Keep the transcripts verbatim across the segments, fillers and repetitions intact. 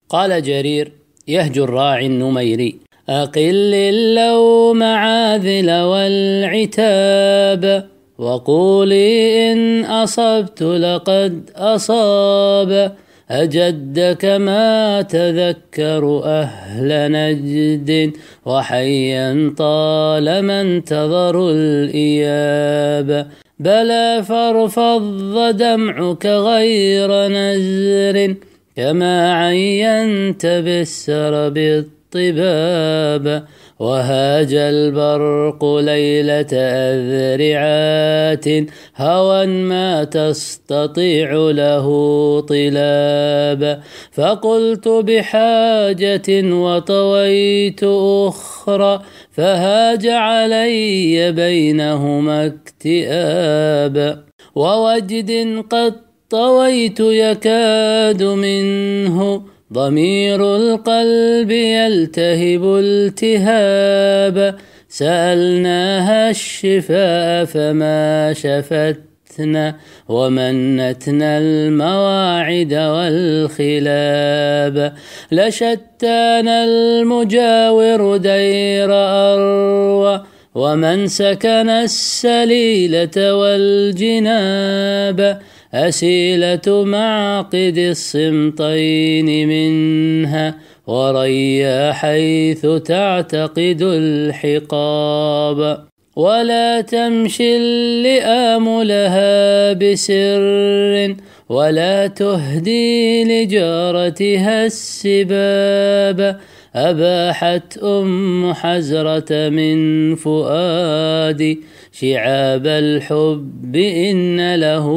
قال جرير يهجو الراعي النميري: أقل اللوم عاذل والعتاب، وقولي إن أصبت لقد أصاب. أجدك ما تذكر أهل نجد، وحيا طالما انتظروا الإياب. بلى فارفض دمعك غير نزر، كما عينت بالسرب الطباب. وهاج البرق ليلة أذرعات، هوى ما تستطيع له طلاب. فقلت بحاجة وطويت أخرى، فهاج علي بينهما اكتئاب. ووجد قد طويت يكاد منه ضمير القلب يلتهب التهاب. سألناها الشفاء فما شفتنا، ومنتنا المواعد والخلاب. لشتانا المجاور دير أروى، ومن سكن السليلة والجناب. أسيلة معقد الصمتين منها، وريا حيث تعتقد الحقاب. ولا تمشي اللئام لها بسر، ولا تهدي لجارتها السباب. أباحت أم حزرة من فؤادي شعاب الحب إن له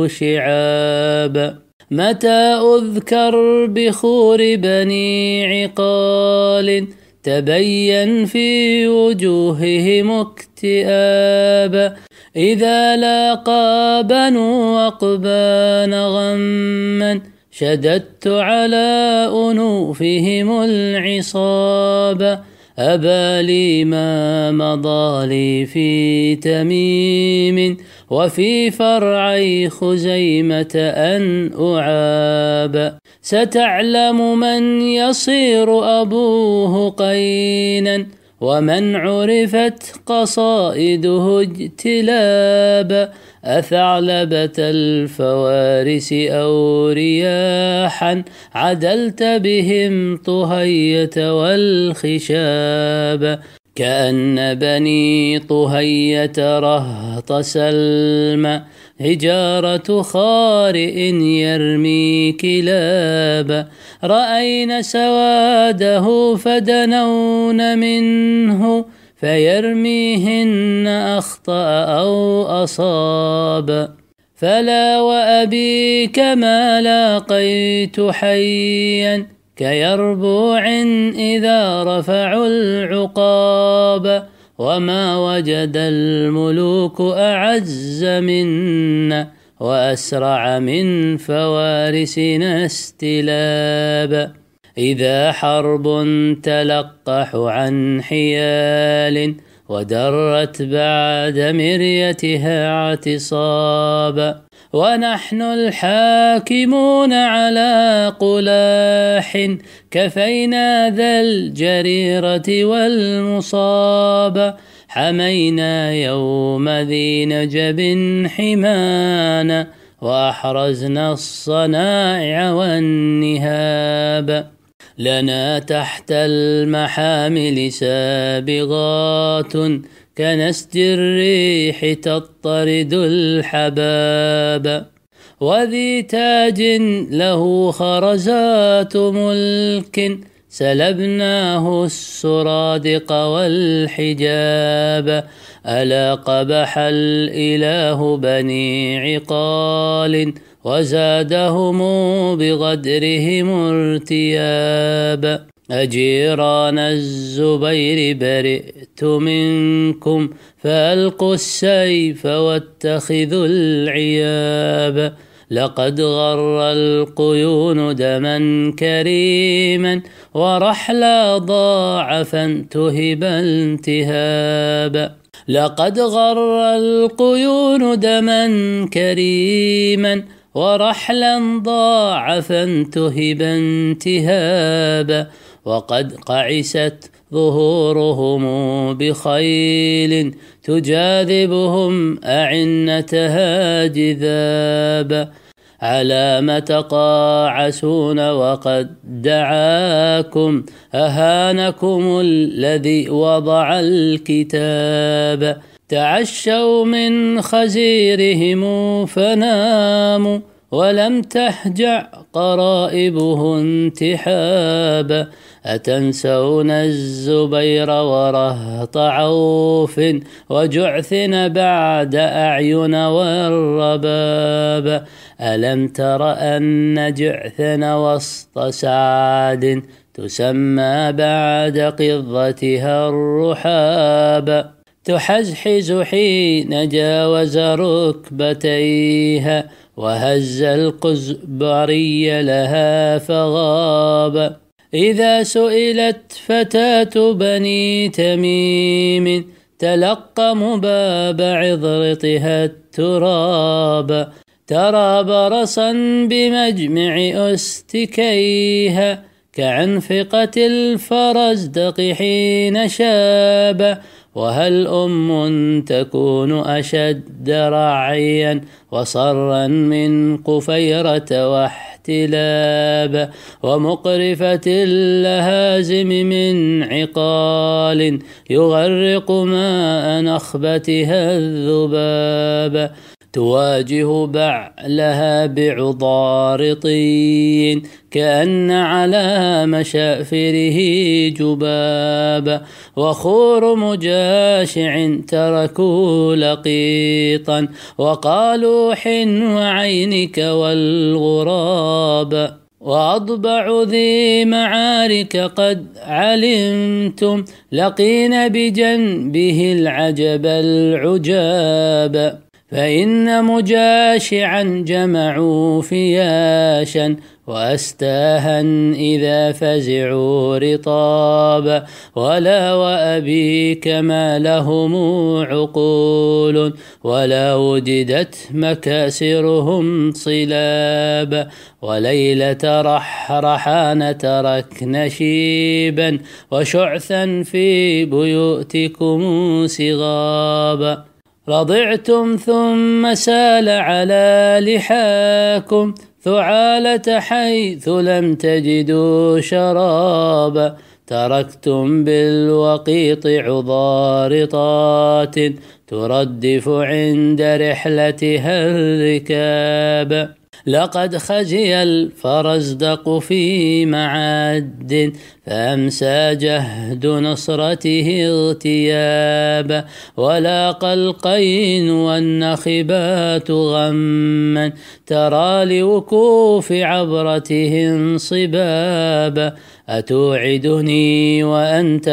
شعاب. متى أذكر بخور بني عقال، تبين في وجوههم اكتئاب. إذا لاقى بنو عقبان غما، شددت على أنوفهم العصاب. أبى لي ما مضى لي في تميم، وفي فرعي خزيمة أن أعاب. ستعلم من يصير أبوه قينا، ومن عرفت قصائده اجتلاب. أثعلبة الفوارس أو رياحا، عدلت بهم طهية والخشاب. كأن بني طهية رهط سلمى، هجارة خارئ يرمي كلاب. رأين سواده فدنون منه، فيرميهن أخطأ أو أصاب. فلا وأبيك ما لاقيت حيا، كيربوع إذا رفعوا العقاب. وما وجد الملوك أعز منا، وأسرع من فوارسنا استلاب. إذا حرب تلقح عن حيال، ودرت بعد مريتها اعتصابا. ونحن الحاكمون على قلاح، كفينا ذا الجريرة والمصاب. حمينا يوم ذي نجب حمانا، وأحرزنا الصنائع والنهاب. لنا تحت المحامل سابغات، كنسج الريح تطرد الحباب. وذي تاج له خرزات ملك، سلبناه السرادق والحجاب. ألا قبح الإله بني عقال، وزادهم بغدرهم ارتيابا. أجيران الزبير برئت منكم، فألقوا السيف واتخذوا العياب. لقد غر القيون دما كريما، ورحلا ضاع فانتهب التهابا. لقد غر القيون دما كريما، ورحلا ضاعفا تهبا انتهابا، وقد قعست ظهورهم بخيل تجاذبهم أعنتها جذابا. على ما تقاعسون وقد دعاكم أهانكم الذي وضع الكتاب. تعشوا من خزيرهم فناموا ولم تهجع قرائبه انتحابا. أتنسون الزبير ورهط عوف وجعثن بعد أعين والرباب. ألم تر أن جعثن وسط سعد تسمى بعد قضتها الرحاب. تحزحز حين جاوز ركبتيها وهز القزبري لها فغاب. إذا سئلت فتاة بني تميم تلقم باب عذرتها التراب. ترى برصا بمجمع أستكيها كعنفقة الفرزدق حين شاب. وهل أم تكون أشد رعيا وصرا من قفيرة واحتلاب، ومقرفة اللهازم من عقال يغرق ماء نخبتها الذباب. تواجه بعلها بعضارطي كأن على مشافره جبابا. وخور مجاشع تركوا لقيطا وقالوا حن وعينك والغراب. وأضبع ذي معارك قد علمتم لقين بجنبه العجب العجاب. فإن مجاشعا جمعوا فياشا وأستاها إذا فزعوا رطابا. ولا وأبيك ما لهم عقول ولا وجدت مكاسرهم صلابا. وليلة رحرحان تركن شيبا وشعثا في بيوتكم صغابا. رضعتم ثم سال على لحاكم ثعالة حيث لم تجدوا شرابا. تركتم بالوقيط عضارطات تردف عند رحلتها الركاب. لقد خزي الفرزدق في معد فأمسى جهد نصرته اغتيابا. ولاقى القين والنخبات غما ترى لوقوف عبرته انصبابا. أتوعدني وأنت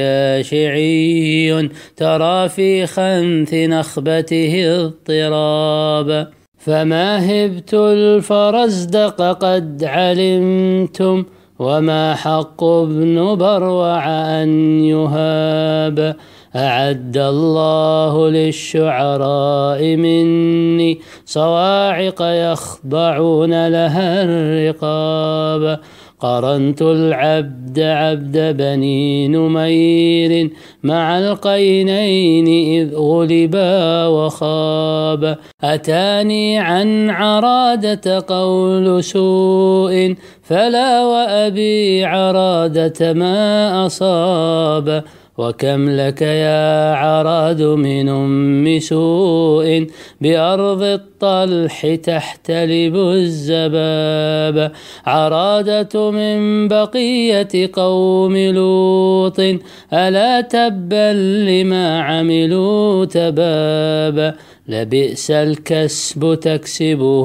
مجاشعي ترى في خنث نخبته اضطرابا. فما هبت الفرزدق قد علمتم وما حق ابن بروع أن يهاب. أعد الله للشعراء مني صواعق يخضعون لها الرقاب. قرنت العبد عبد بني نمير مع القينين إذ غلبا وخاب. أتاني عن عرادة قول سوء فلا وأبي عرادة ما أصاب. وكم لك يا عراد من أم سوء بأرض الطلح تحتلب الزباب. عرادة من بقية قوم لوط ألا تبا لما عملوا تبابا. لبئس الكسب تكسبه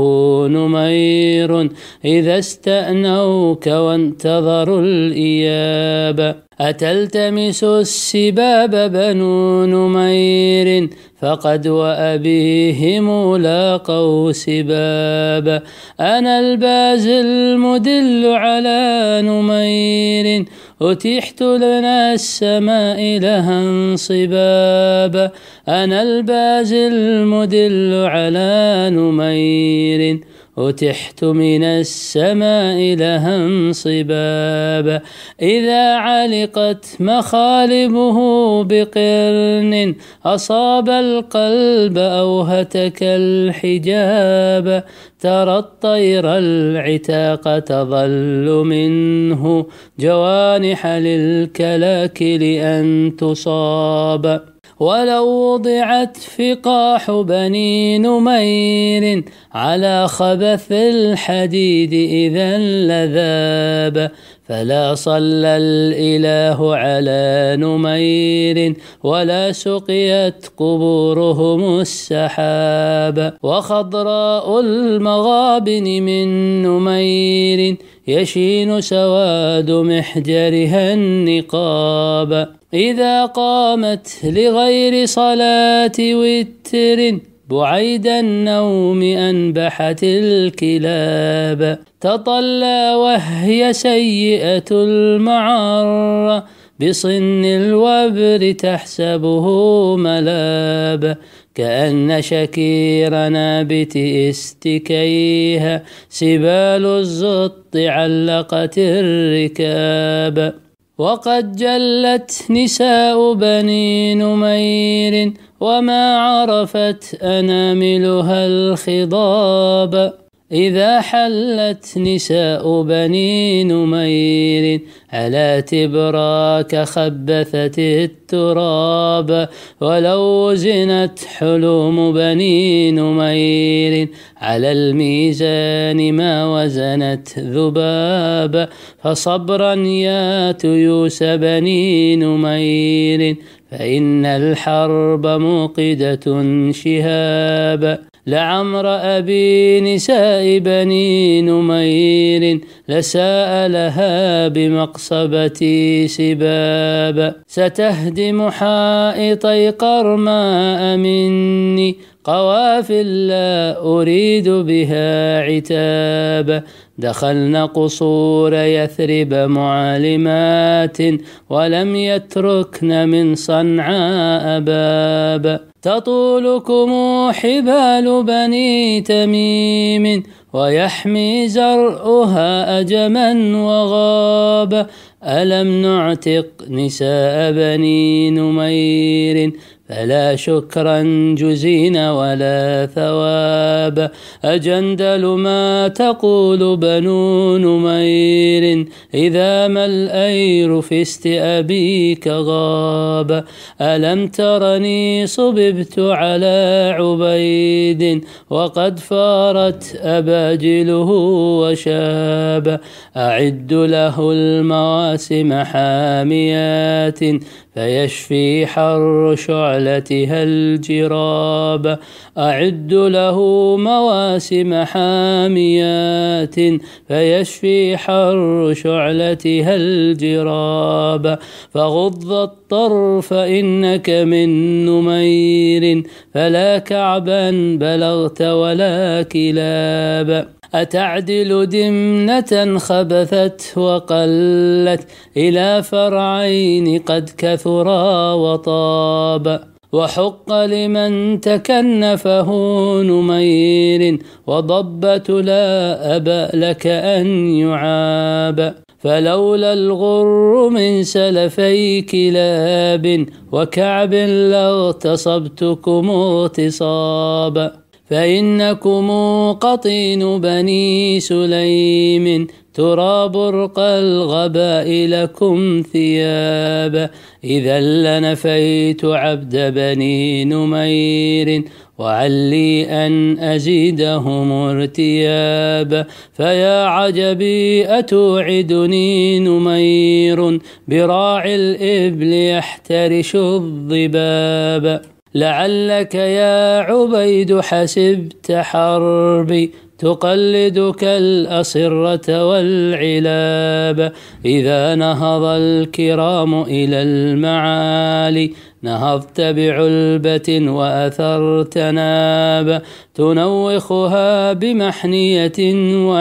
نمير إذا استأنوك وانتظروا الإياب. أتلتمس السباب بنو نمير فقد وأبيهم لاقوا سبابا. أنا الباز المدل على نمير أتيحت لنا السماء لها انصبابا. أنا الباز المدل على نمير أتحت من السماء لها انصبابا. إذا علقت مخالبه بقرن أصاب القلب أو هتك الحجاب. ترى الطير العتاق تظل منه جوانح للكلاكل أن تصاب. ولو وضعت فقاح بني نمير على خبث الحديد إذا لذاب. فلا صلى الإله على نمير ولا سقيت قبورهم السحاب. وخضراء المغابن من نمير يشين سواد محجرها النقاب. إذا قامت لغير صلاة وتر بعيد النوم أنبحت الكلاب. تطلى وهي سيئة المعرة بصن الوبر تحسبه ملاب. كأن شكير نابت استكيها سبال الزط علقت الركاب. وقد جلت نساء بني نمير وما عرفت أناملها الخضاب. إذا حلت نساء بني نمير على تبراك خبثت التراب. ولو زنت حلوم بني نمير على الميزان ما وزنت ذباب. فصبرا يا تيوس بني نمير فإن الحرب موقدة شهاب. لعمر أبي نساء بني نمير لساء لها بمقصبتي سبابا. ستهدم حائطي قرماء مني قوافل لا أريد بها عتابا. دخلن قصور يثرب معلمات ولم يتركن من صنعاء بابا. تطولكم حبال بني تميم ويحمي زرعها أجما وغابا. ألم نعتق نساء بني نمير فلا شكرا جزين ولا ثواب. أجندل ما تقول بنو نمير إذا ما الأير في استئبيك غاب. ألم ترني صببت على عبيد وقد فارت أباجله وشاب. أعد له المواسم حاميات فيشفي حر شعلتها الجراب. أعد له مواسم حاميات فيشفي حر شعلتها الجراب. فغض الطرف إنك من نمير فلا كعبا بلغت ولا كلاب. أتعدل دمنة خبثت وقلت إلى فرعين قد كثرا وطاب. وحق لمن تكنفه نمير وضبة لا أبأ لك أن يعاب. فلولا الغر من سلفي كلاب وكعب لاغتصبتكم اغتصابا. فإنكم قطين بني سليم ترى برق الغباء لكم ثيابا. إذا لنفيت عبد بني نمير وعلي أن أزيدهم ارتيابا. فيا عجبي أتوعدني نمير براعي الإبل يحترش الضبابا. لعلك يا عبيد حسبت حربي تقلدك الأصرة والعلاب. إذا نهض الكرام إلى المعالي نهضت بعلبة وأثرت نابا. تنوخها بمحنية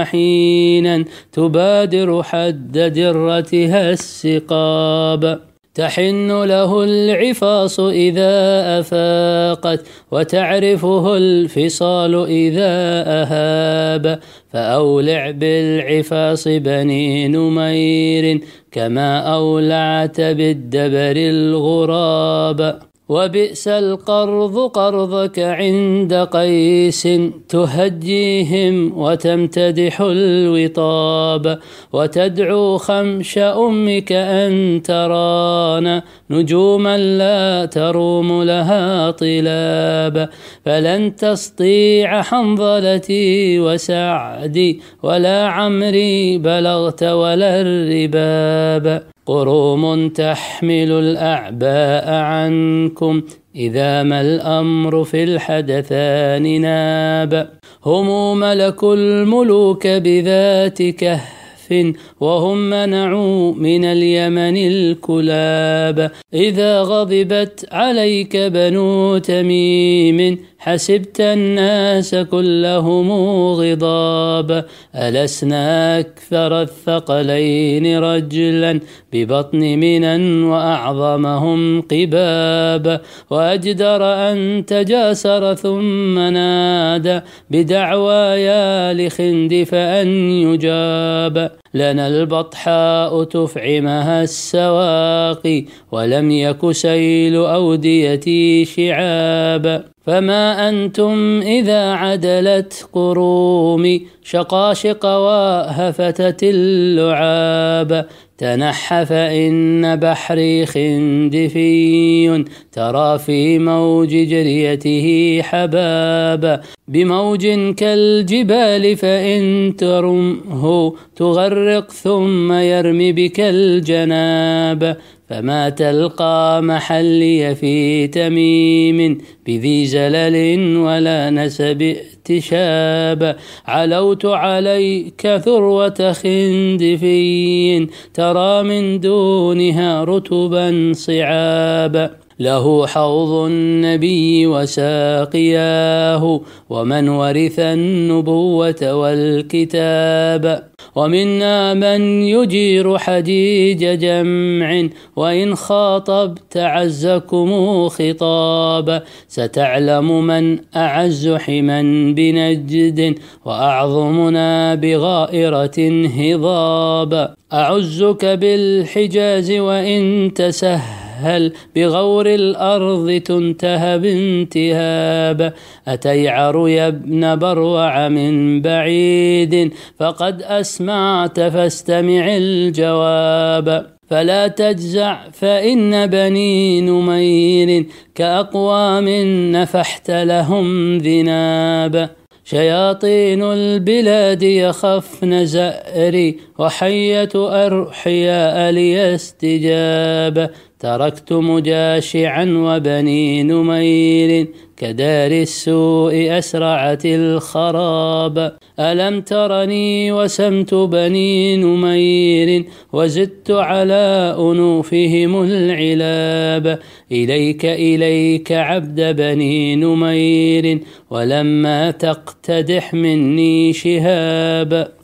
وحينا تبادر حد درتها السقاب. تحن له العفاص إذا أفاقت وتعرفه الفصال إذا أهاب فأولع بالعفاص بني نمير كما أولعت بالدبر الغراب وبئس القرض قرضك عند قيس تهجيهم وتمتدح الوطاب وتدعو خمش أمك أن ترانا نجوما لا تروم لها طلاب فلن تسطيع حنظلتي وسعدي ولا عمري بلغت ولا الرباب قروم تحمل الأعباء عنكم إذا ما الأمر في الحدثان ناب هم ملك الملوك بذات كهف وهم منعوا من اليمن الكلاب إذا غضبت عليك بنو تميم حسبت الناس كلهم غضاب ألسنا أكثر الثقلين رجلا ببطن منا وأعظمهم قباب وأجدر أن تجاسر ثم نادى بدعوايا لخندف أن يجاب لنا البطحاء تفعمها السواقي ولم يك سيل أوديتي شعاب فما أنتم إذا عدلت قرومي شقاشق وهفتت اللعاب تنحى فإن بحري خندفي ترى في موج جريته حبابا بموج كالجبال فإن ترمه تغرق ثم يرمي بك الجناب فما تلقى محلي في تميم بذي زلل ولا نسب اغتشاب علوت عليك ذروة خندفي ترى من دونها رتبا صعابا له حوض النبي وساقياه ومن ورث النبوة والكتاب ومنا من يجير حجيج جمع وإن خاطبت عزكم خطابا ستعلم من أعز حما بنجد وأعظمنا بغائرة هضابا أعزك بالحجاز وإن تسهل هل بغور الأرض تنتهب انتهاب أتيعر يا ابن بروع من بعيد فقد أسمعت فاستمع الجواب فلا تجزع فإن بني نمير كأقوام نفحت لهم ذنابا شياطين البلاد يخفن زأري وحية أرحياء ليستجاب تركت مجاشعا وبني نمير كدار السوء أسرعت الخراب ألم ترني وسمت بني نمير وزدت على أنوفهم العلاب إليك إليك عبد بني نمير ولما تقتدح مني شهاب